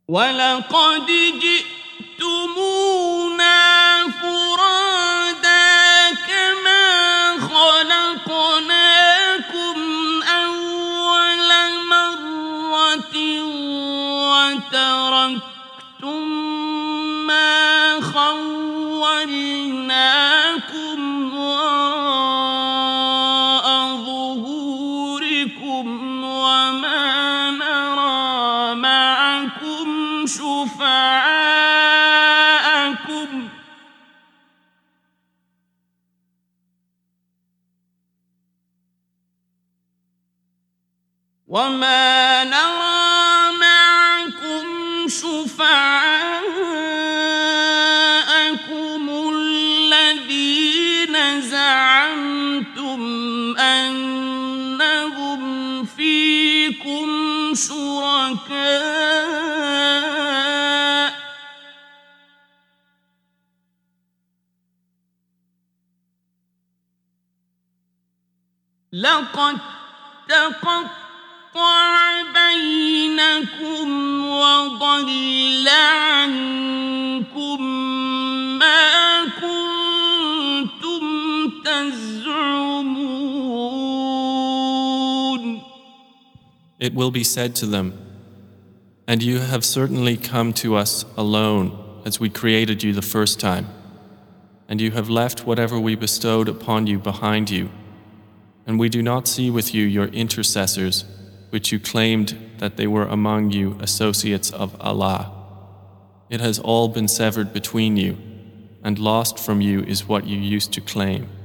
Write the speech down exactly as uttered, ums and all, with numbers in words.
وَلَقَدْ جِئْتُمُونَا فُرَادَىٰ كَمَا خَلَقْنَاكُمْ أَوَّلَ مَرَّةٍ وَتَرَكْتُم مَّا خَوَّلْنَاكُمْ وَرَاءَ ظُهُورِكُمْ وَمَا نَرَىٰ مَعَكُمْ شُفَعَاءَكُمْ وَمَا نَرَىٰ مَعَكُمْ شُفَعَاءَكُمُ الَّذِينَ زَعَمْتُمْ أَنَّهُمْ فِيكُمْ شُرَكَاءُ ۚ لَقَد تَّقَطَّعَ بَيْنَكُمْ وَضَلَّ عَنكُم مَّا كُنتُمْ تَزْعُمُونَ. It will be said to them, "And you have certainly come to us alone as we created you the first time, and you have left whatever we bestowed upon you behind you, and we do not see with you your intercessors, which you claimed that they were among you associates of Allah. It has all been severed between you, and lost from you is what you used to claim."